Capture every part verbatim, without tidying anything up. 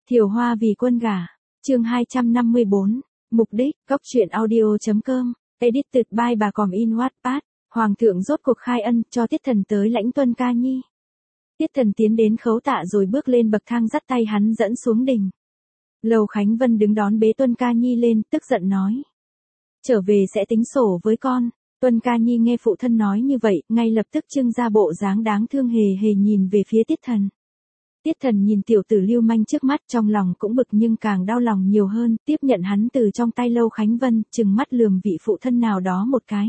Thiều Hoa vì quân gả. Chương hai trăm năm mươi bốn. Mục đích, Cốc truyện audio.com, edited by bà Còm in Wattpad. Hoàng thượng rốt cuộc khai ân cho Tiết Thần tới lãnh Tuân Ca Nhi. Tiết Thần tiến đến khấu tạ rồi bước lên bậc thang dắt tay hắn dẫn xuống đình. Lầu Khánh Vân đứng đón bế Tuân Ca Nhi lên, tức giận nói. Trở về sẽ tính sổ với con. Tuân Ca Nhi nghe phụ thân nói như vậy, ngay lập tức trưng ra bộ dáng đáng thương hề hề nhìn về phía Tiết Thần. Tiết Thần nhìn tiểu tử lưu manh trước mắt trong lòng cũng bực nhưng càng đau lòng nhiều hơn, tiếp nhận hắn từ trong tay Lâu Khánh Vân, trừng mắt lườm vị phụ thân nào đó một cái.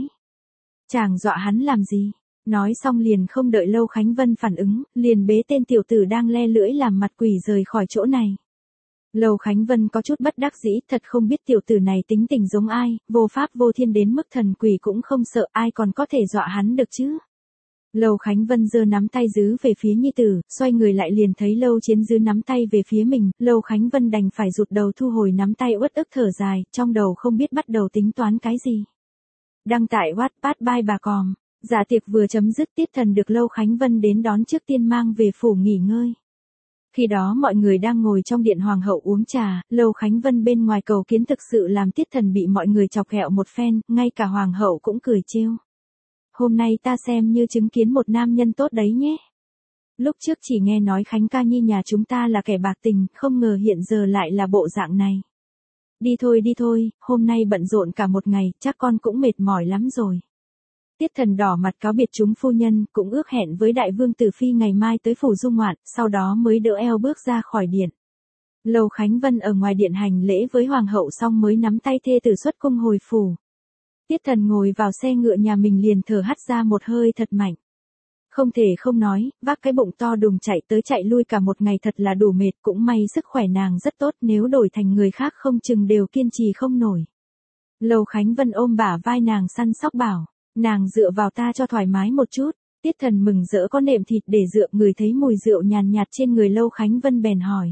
Chàng dọa hắn làm gì? Nói xong liền không đợi Lâu Khánh Vân phản ứng, liền bế tên tiểu tử đang le lưỡi làm mặt quỷ rời khỏi chỗ này. Lâu Khánh Vân có chút bất đắc dĩ, thật không biết tiểu tử này tính tình giống ai, vô pháp vô thiên đến mức thần quỷ cũng không sợ, ai còn có thể dọa hắn được chứ. Lâu Khánh Vân giơ nắm tay giữ về phía nhi tử, xoay người lại liền thấy Lâu Chiến giữ nắm tay về phía mình, Lâu Khánh Vân đành phải rụt đầu thu hồi nắm tay uất ức thở dài, trong đầu không biết bắt đầu tính toán cái gì. Đăng tải Wattpad by bà Còm. Dạ tiệc vừa chấm dứt, Tiết Thần được Lâu Khánh Vân đến đón trước tiên mang về phủ nghỉ ngơi. Khi đó mọi người đang ngồi trong điện hoàng hậu uống trà, Lâu Khánh Vân bên ngoài cầu kiến thực sự làm Tiết Thần bị mọi người chọc ghẹo một phen, ngay cả hoàng hậu cũng cười trêu. Hôm nay ta xem như chứng kiến một nam nhân tốt đấy nhé. Lúc trước chỉ nghe nói Khánh Ca Nhi nhà chúng ta là kẻ bạc tình, không ngờ hiện giờ lại là bộ dạng này. Đi thôi đi thôi, hôm nay bận rộn cả một ngày, chắc con cũng mệt mỏi lắm rồi. Tiết Thần đỏ mặt cáo biệt chúng phu nhân, cũng ước hẹn với đại vương tử phi ngày mai tới phủ dung ngoạn, sau đó mới đỡ eo bước ra khỏi điện. Lâu Khánh Vân ở ngoài điện hành lễ với hoàng hậu xong mới nắm tay thê tử xuất cung hồi phủ. Tiết Thần ngồi vào xe ngựa nhà mình liền thở hắt ra một hơi thật mạnh. Không thể không nói, vác cái bụng to đùng chạy tới chạy lui cả một ngày thật là đủ mệt, cũng may sức khỏe nàng rất tốt, nếu đổi thành người khác không chừng đều kiên trì không nổi. Lâu Khánh Vân ôm bả vai nàng săn sóc bảo, nàng dựa vào ta cho thoải mái một chút. Tiết Thần mừng rỡ có nệm thịt để dựa, người thấy mùi rượu nhàn nhạt trên người Lâu Khánh Vân bèn hỏi.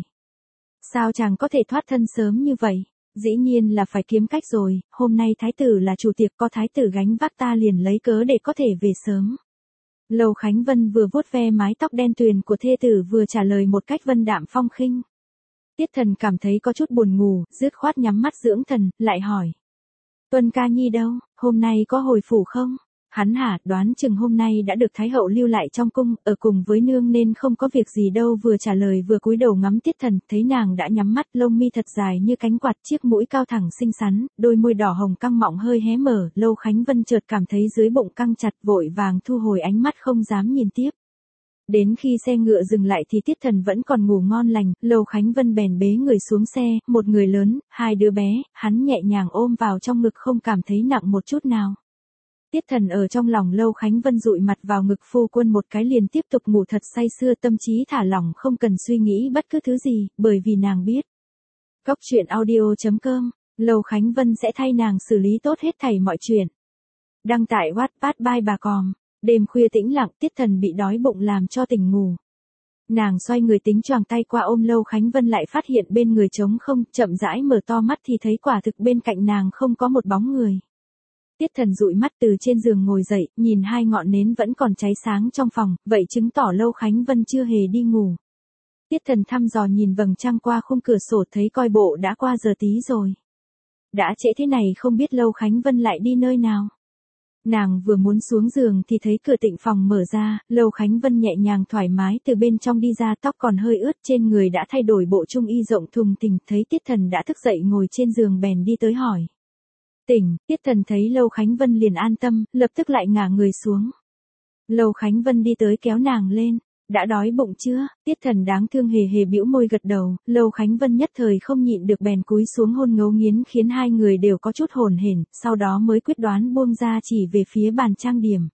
Sao chàng có thể thoát thân sớm như vậy? Dĩ nhiên là phải kiếm cách rồi, hôm nay thái tử là chủ tiệc, có thái tử gánh vác ta liền lấy cớ để có thể về sớm. Lâu Khánh Vân vừa vuốt ve mái tóc đen tuyền của thê tử vừa trả lời một cách vân đạm phong khinh. Tiết Thần cảm thấy có chút buồn ngủ, dứt khoát nhắm mắt dưỡng thần, lại hỏi. Tuân Ca Nhi đâu, hôm nay có hồi phủ không? Hắn hả, đoán chừng hôm nay đã được Thái hậu lưu lại trong cung, ở cùng với nương nên không có việc gì đâu, vừa trả lời vừa cúi đầu ngắm Tiết Thần, thấy nàng đã nhắm mắt, lông mi thật dài như cánh quạt, chiếc mũi cao thẳng xinh xắn, đôi môi đỏ hồng căng mọng hơi hé mở, Lâu Khánh Vân chợt cảm thấy dưới bụng căng chặt, vội vàng thu hồi ánh mắt không dám nhìn tiếp. Đến khi xe ngựa dừng lại thì Tiết Thần vẫn còn ngủ ngon lành, Lâu Khánh Vân bèn bế người xuống xe, một người lớn, hai đứa bé, hắn nhẹ nhàng ôm vào trong ngực không cảm thấy nặng một chút nào. Tiết Thần ở trong lòng Lâu Khánh Vân dụi mặt vào ngực phu quân một cái liền tiếp tục ngủ thật say sưa, tâm trí thả lỏng không cần suy nghĩ bất cứ thứ gì, bởi vì nàng biết. Cốc truyện audio.com, Lâu Khánh Vân sẽ thay nàng xử lý tốt hết thảy mọi chuyện. Đăng tải Wattpad by bà Còm. Đêm khuya tĩnh lặng, Tiết Thần bị đói bụng làm cho tỉnh ngủ. Nàng xoay người tính choàng tay qua ôm Lâu Khánh Vân lại phát hiện bên người trống không, chậm rãi mở to mắt thì thấy quả thực bên cạnh nàng không có một bóng người. Tiết Thần dụi mắt từ trên giường ngồi dậy, nhìn hai ngọn nến vẫn còn cháy sáng trong phòng, vậy chứng tỏ Lâu Khánh Vân chưa hề đi ngủ. Tiết Thần thăm dò nhìn vầng trăng qua khung cửa sổ thấy coi bộ đã qua giờ tí rồi. Đã trễ thế này không biết Lâu Khánh Vân lại đi nơi nào. Nàng vừa muốn xuống giường thì thấy cửa tịnh phòng mở ra, Lâu Khánh Vân nhẹ nhàng thoải mái từ bên trong đi ra, tóc còn hơi ướt, trên người đã thay đổi bộ trung y rộng thùng thình, thấy Tiết Thần đã thức dậy ngồi trên giường bèn đi tới hỏi. Tỉnh, Tiết Thần thấy Lâu Khánh Vân liền an tâm, lập tức lại ngả người xuống. Lâu Khánh Vân đi tới kéo nàng lên. Đã đói bụng chưa? Tiết Thần đáng thương hề hề bĩu môi gật đầu, Lâu Khánh Vân nhất thời không nhịn được bèn cúi xuống hôn ngấu nghiến khiến hai người đều có chút hồn hển, sau đó mới quyết đoán buông ra chỉ về phía bàn trang điểm.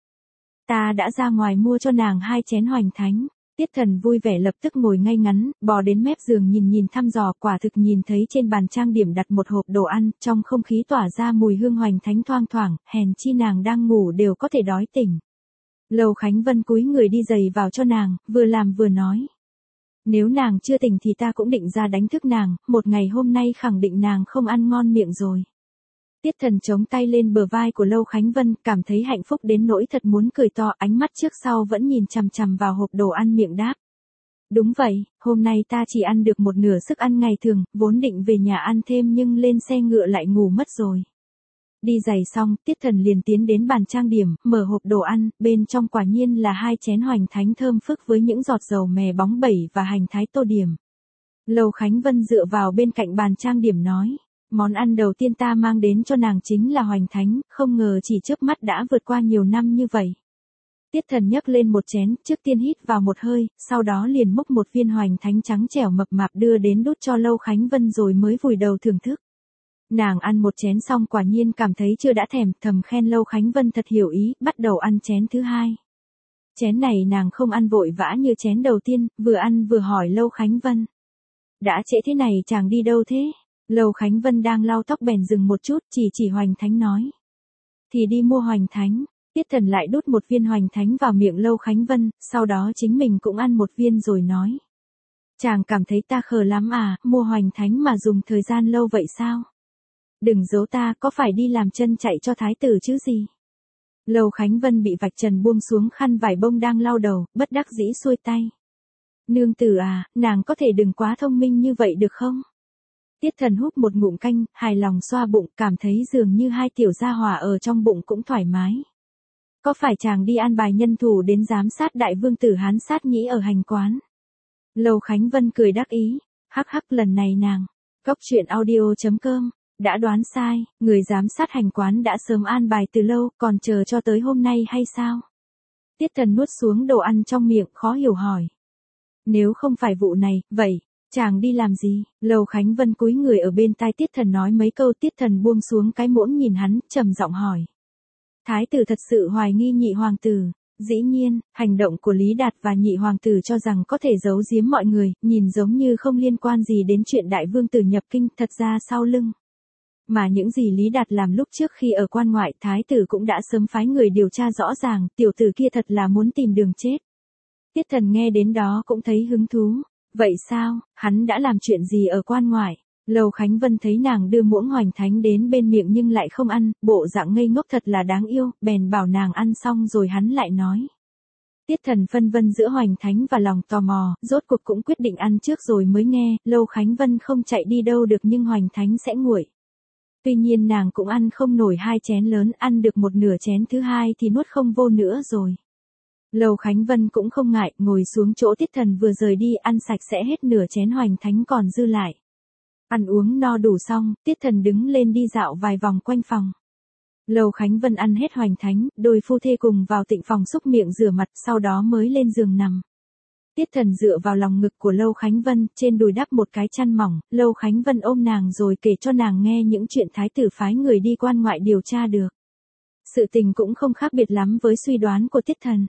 Ta đã ra ngoài mua cho nàng hai chén hoành thánh. Tiết Thần vui vẻ lập tức ngồi ngay ngắn, bò đến mép giường nhìn nhìn thăm dò, quả thực nhìn thấy trên bàn trang điểm đặt một hộp đồ ăn, trong không khí tỏa ra mùi hương hoành thánh thoang thoảng, hèn chi nàng đang ngủ đều có thể đói tỉnh. Lâu Khánh Vân cúi người đi giày vào cho nàng, vừa làm vừa nói. Nếu nàng chưa tỉnh thì ta cũng định ra đánh thức nàng, một ngày hôm nay khẳng định nàng không ăn ngon miệng rồi. Tiết Thần chống tay lên bờ vai của Lâu Khánh Vân, cảm thấy hạnh phúc đến nỗi thật muốn cười to, ánh mắt trước sau vẫn nhìn chằm chằm vào hộp đồ ăn miệng đáp. Đúng vậy, hôm nay ta chỉ ăn được một nửa sức ăn ngày thường, vốn định về nhà ăn thêm nhưng lên xe ngựa lại ngủ mất rồi. Đi giày xong, Tiết Thần liền tiến đến bàn trang điểm, mở hộp đồ ăn, bên trong quả nhiên là hai chén hoành thánh thơm phức với những giọt dầu mè bóng bẩy và hành thái tô điểm. Lầu Khánh Vân dựa vào bên cạnh bàn trang điểm nói, món ăn đầu tiên ta mang đến cho nàng chính là hoành thánh, không ngờ chỉ chớp mắt đã vượt qua nhiều năm như vậy. Tiết Thần nhấc lên một chén, trước tiên hít vào một hơi, sau đó liền múc một viên hoành thánh trắng trẻo mập mạp đưa đến đút cho Lâu Khánh Vân rồi mới vùi đầu thưởng thức. Nàng ăn một chén xong quả nhiên cảm thấy chưa đã thèm, thầm khen Lâu Khánh Vân thật hiểu ý, bắt đầu ăn chén thứ hai. Chén này nàng không ăn vội vã như chén đầu tiên, vừa ăn vừa hỏi Lâu Khánh Vân. Đã trễ thế này chàng đi đâu thế? Lâu Khánh Vân đang lau tóc bèn dừng một chút, chỉ chỉ hoành thánh nói. Thì đi mua hoành thánh. Tiết Thần lại đút một viên hoành thánh vào miệng Lâu Khánh Vân, sau đó chính mình cũng ăn một viên rồi nói. Chàng cảm thấy ta khờ lắm à, mua hoành thánh mà dùng thời gian lâu vậy sao? Đừng giấu ta, có phải đi làm chân chạy cho thái tử chứ gì? Lâu Khánh Vân bị vạch trần buông xuống khăn vải bông đang lau đầu, bất đắc dĩ xuôi tay. Nương tử à, nàng có thể đừng quá thông minh như vậy được không? Tiết Thần hút một ngụm canh, hài lòng xoa bụng, cảm thấy dường như hai tiểu gia hỏa ở trong bụng cũng thoải mái. Có phải chàng đi an bài nhân thủ đến giám sát đại vương tử Hán Sát Nhĩ ở hành quán? Lâu Khánh Vân cười đắc ý, hắc hắc lần này nàng, cóc truyện audio chấm com, đã đoán sai, người giám sát hành quán đã sớm an bài từ lâu, còn chờ cho tới hôm nay hay sao? Tiết Thần nuốt xuống đồ ăn trong miệng, khó hiểu hỏi. Nếu không phải vụ này, vậy, chàng đi làm gì? Lâu Khánh Vân cúi người ở bên tai Tiết Thần nói mấy câu, Tiết Thần buông xuống cái muỗng nhìn hắn, trầm giọng hỏi. Thái tử thật sự hoài nghi nhị hoàng tử. Dĩ nhiên, hành động của Lý Đạt và nhị hoàng tử cho rằng có thể giấu giếm mọi người, nhìn giống như không liên quan gì đến chuyện đại vương tử nhập kinh, thật ra sau lưng. Mà những gì Lý Đạt làm lúc trước khi ở quan ngoại, thái tử cũng đã sớm phái người điều tra rõ ràng, tiểu tử kia thật là muốn tìm đường chết. Tiết Thần nghe đến đó cũng thấy hứng thú. Vậy sao, hắn đã làm chuyện gì ở quan ngoại? Lâu Khánh Vân thấy nàng đưa muỗng hoành thánh đến bên miệng nhưng lại không ăn, bộ dạng ngây ngốc thật là đáng yêu, bèn bảo nàng ăn xong rồi hắn lại nói. Tiết Thần phân vân giữa hoành thánh và lòng tò mò, rốt cuộc cũng quyết định ăn trước rồi mới nghe, Lâu Khánh Vân không chạy đi đâu được nhưng hoành thánh sẽ nguội. Tuy nhiên nàng cũng ăn không nổi hai chén lớn, ăn được một nửa chén thứ hai thì nuốt không vô nữa rồi. Lâu Khánh Vân cũng không ngại, ngồi xuống chỗ Tiết Thần vừa rời đi, ăn sạch sẽ hết nửa chén hoành thánh còn dư lại. Ăn uống no đủ xong, Tiết Thần đứng lên đi dạo vài vòng quanh phòng. Lâu Khánh Vân ăn hết hoành thánh, đôi phu thê cùng vào tịnh phòng xúc miệng rửa mặt, sau đó mới lên giường nằm. Tiết Thần dựa vào lòng ngực của Lâu Khánh Vân, trên đùi đắp một cái chăn mỏng, Lâu Khánh Vân ôm nàng rồi kể cho nàng nghe những chuyện thái tử phái người đi quan ngoại điều tra được. Sự tình cũng không khác biệt lắm với suy đoán của Tiết Thần.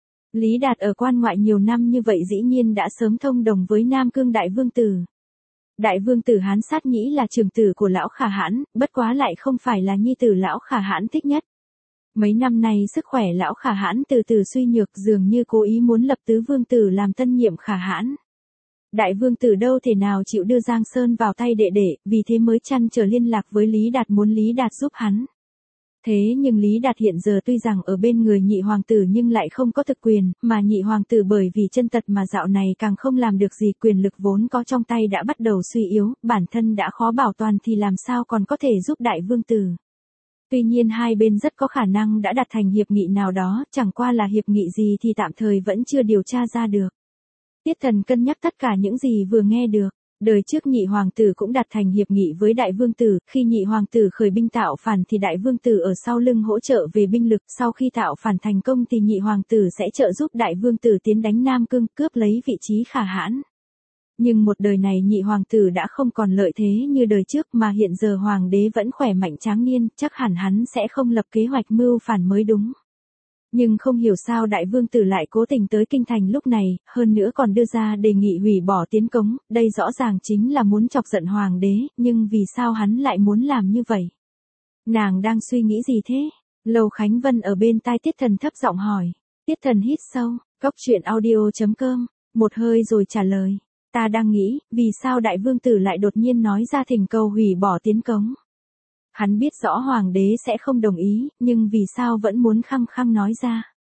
Lý Đạt ở quan ngoại nhiều năm như vậy dĩ nhiên đã sớm thông đồng với Nam Cương đại vương tử. Đại vương tử Hán Sát Nhĩ là trưởng tử của lão Khả Hãn, bất quá lại không phải là nhi tử lão Khả Hãn thích nhất. Mấy năm nay sức khỏe lão Khả Hãn từ từ suy nhược, dường như cố ý muốn lập tứ vương tử làm tân nhiệm Khả Hãn. Đại vương tử đâu thể nào chịu đưa Giang Sơn vào tay đệ đệ, vì thế mới trăn trở liên lạc với Lý Đạt muốn Lý Đạt giúp hắn. Thế nhưng Lý Đạt hiện giờ tuy rằng ở bên người nhị hoàng tử nhưng lại không có thực quyền, mà nhị hoàng tử bởi vì chân tật mà dạo này càng không làm được gì, quyền lực vốn có trong tay đã bắt đầu suy yếu, bản thân đã khó bảo toàn thì làm sao còn có thể giúp đại vương tử. Tuy nhiên hai bên rất có khả năng đã đạt thành hiệp nghị nào đó, chẳng qua là hiệp nghị gì thì tạm thời vẫn chưa điều tra ra được. Tiết Thần cân nhắc tất cả những gì vừa nghe được. Đời trước nhị hoàng tử cũng đạt thành hiệp nghị với đại vương tử, khi nhị hoàng tử khởi binh tạo phản thì đại vương tử ở sau lưng hỗ trợ về binh lực, sau khi tạo phản thành công thì nhị hoàng tử sẽ trợ giúp đại vương tử tiến đánh Nam Cương, cướp lấy vị trí Khả Hãn. Nhưng một đời này nhị hoàng tử đã không còn lợi thế như đời trước mà hiện giờ hoàng đế vẫn khỏe mạnh tráng niên, chắc hẳn hắn sẽ không lập kế hoạch mưu phản mới đúng. Nhưng không hiểu sao đại vương tử lại cố tình tới kinh thành lúc này, hơn nữa còn đưa ra đề nghị hủy bỏ tiến cống, đây rõ ràng chính là muốn chọc giận hoàng đế, nhưng vì sao hắn lại muốn làm như vậy? Nàng đang suy nghĩ gì thế? Lâu Khánh Vân ở bên tai Tiết Thần thấp giọng hỏi. Tiết Thần hít sâu, cóc truyện audio chấm com, một hơi rồi trả lời. Ta đang nghĩ, vì sao đại vương tử lại đột nhiên nói ra thỉnh cầu hủy bỏ tiến cống? Hắn biết rõ hoàng đế sẽ không đồng ý, nhưng vì sao vẫn muốn khăng khăng nói ra?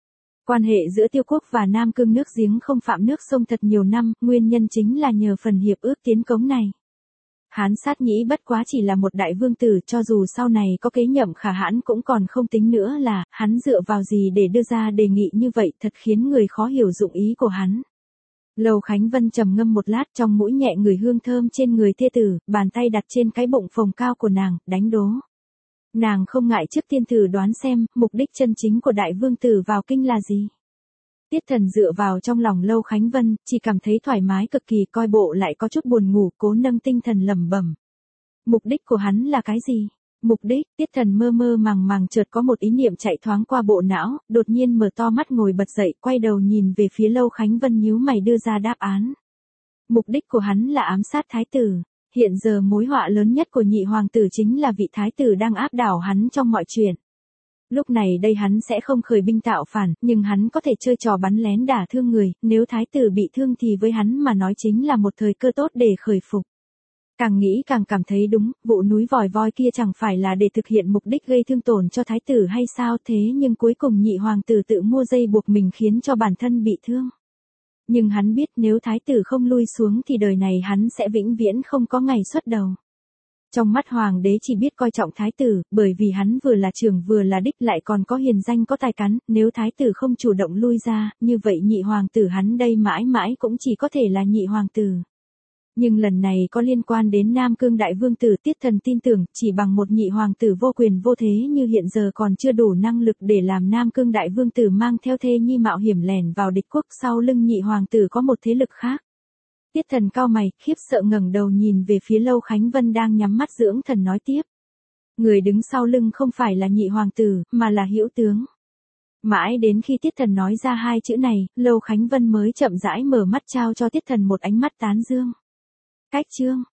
Quan hệ giữa Tiêu Quốc và Nam Cương nước giếng không phạm nước sông thật nhiều năm, nguyên nhân chính là nhờ phần hiệp ước tiến cống này. Hán Sát Nhĩ bất quá chỉ là một đại vương tử, cho dù sau này có kế nhậm khả hãn cũng còn không tính nữa là, hắn dựa vào gì để đưa ra đề nghị như vậy, thật khiến người khó hiểu dụng ý của hắn. Lâu Khánh Vân trầm ngâm một lát, trong mũi nhẹ người hương thơm trên người thê tử, bàn tay đặt trên cái bụng phồng cao của nàng, đánh đố. Nàng không ngại trước tiên thử đoán xem, mục đích chân chính của đại vương tử vào kinh là gì. Tiết Thần dựa vào trong lòng Lâu Khánh Vân, chỉ cảm thấy thoải mái cực kỳ, coi bộ lại có chút buồn ngủ, cố nâng tinh thần lẩm bẩm. Mục đích của hắn là cái gì? Mục đích, Tiết Thần mơ mơ màng màng chợt có một ý niệm chạy thoáng qua bộ não, đột nhiên mở to mắt ngồi bật dậy, quay đầu nhìn về phía Lâu Khánh Vân nhíu mày đưa ra đáp án. Mục đích của hắn là ám sát thái tử. Hiện giờ mối họa lớn nhất của nhị hoàng tử chính là vị thái tử đang áp đảo hắn trong mọi chuyện. Lúc này đây hắn sẽ không khởi binh tạo phản, nhưng hắn có thể chơi trò bắn lén đả thương người, nếu thái tử bị thương thì với hắn mà nói chính là một thời cơ tốt để khởi phục. Càng nghĩ càng cảm thấy đúng, vụ núi vòi voi kia chẳng phải là để thực hiện mục đích gây thương tổn cho thái tử hay sao, thế nhưng cuối cùng nhị hoàng tử tự mua dây buộc mình khiến cho bản thân bị thương. Nhưng hắn biết nếu thái tử không lui xuống thì đời này hắn sẽ vĩnh viễn không có ngày xuất đầu. Trong mắt hoàng đế chỉ biết coi trọng thái tử, bởi vì hắn vừa là trưởng vừa là đích lại còn có hiền danh có tài cán, nếu thái tử không chủ động lui ra, như vậy nhị hoàng tử hắn đây mãi mãi cũng chỉ có thể là nhị hoàng tử. Nhưng lần này có liên quan đến Nam Cương đại vương tử, Tiết Thần tin tưởng, chỉ bằng một nhị hoàng tử vô quyền vô thế như hiện giờ còn chưa đủ năng lực để làm Nam Cương đại vương tử mang theo thê nhi mạo hiểm lẻn vào địch quốc, sau lưng nhị hoàng tử có một thế lực khác. Tiết Thần cau mày, khiếp sợ ngẩng đầu nhìn về phía Lâu Khánh Vân đang nhắm mắt dưỡng thần nói tiếp. Người đứng sau lưng không phải là nhị hoàng tử, mà là Hữu tướng. Mãi đến khi Tiết Thần nói ra hai chữ này, Lâu Khánh Vân mới chậm rãi mở mắt trao cho Tiết Thần một ánh mắt tán dương. Cách chương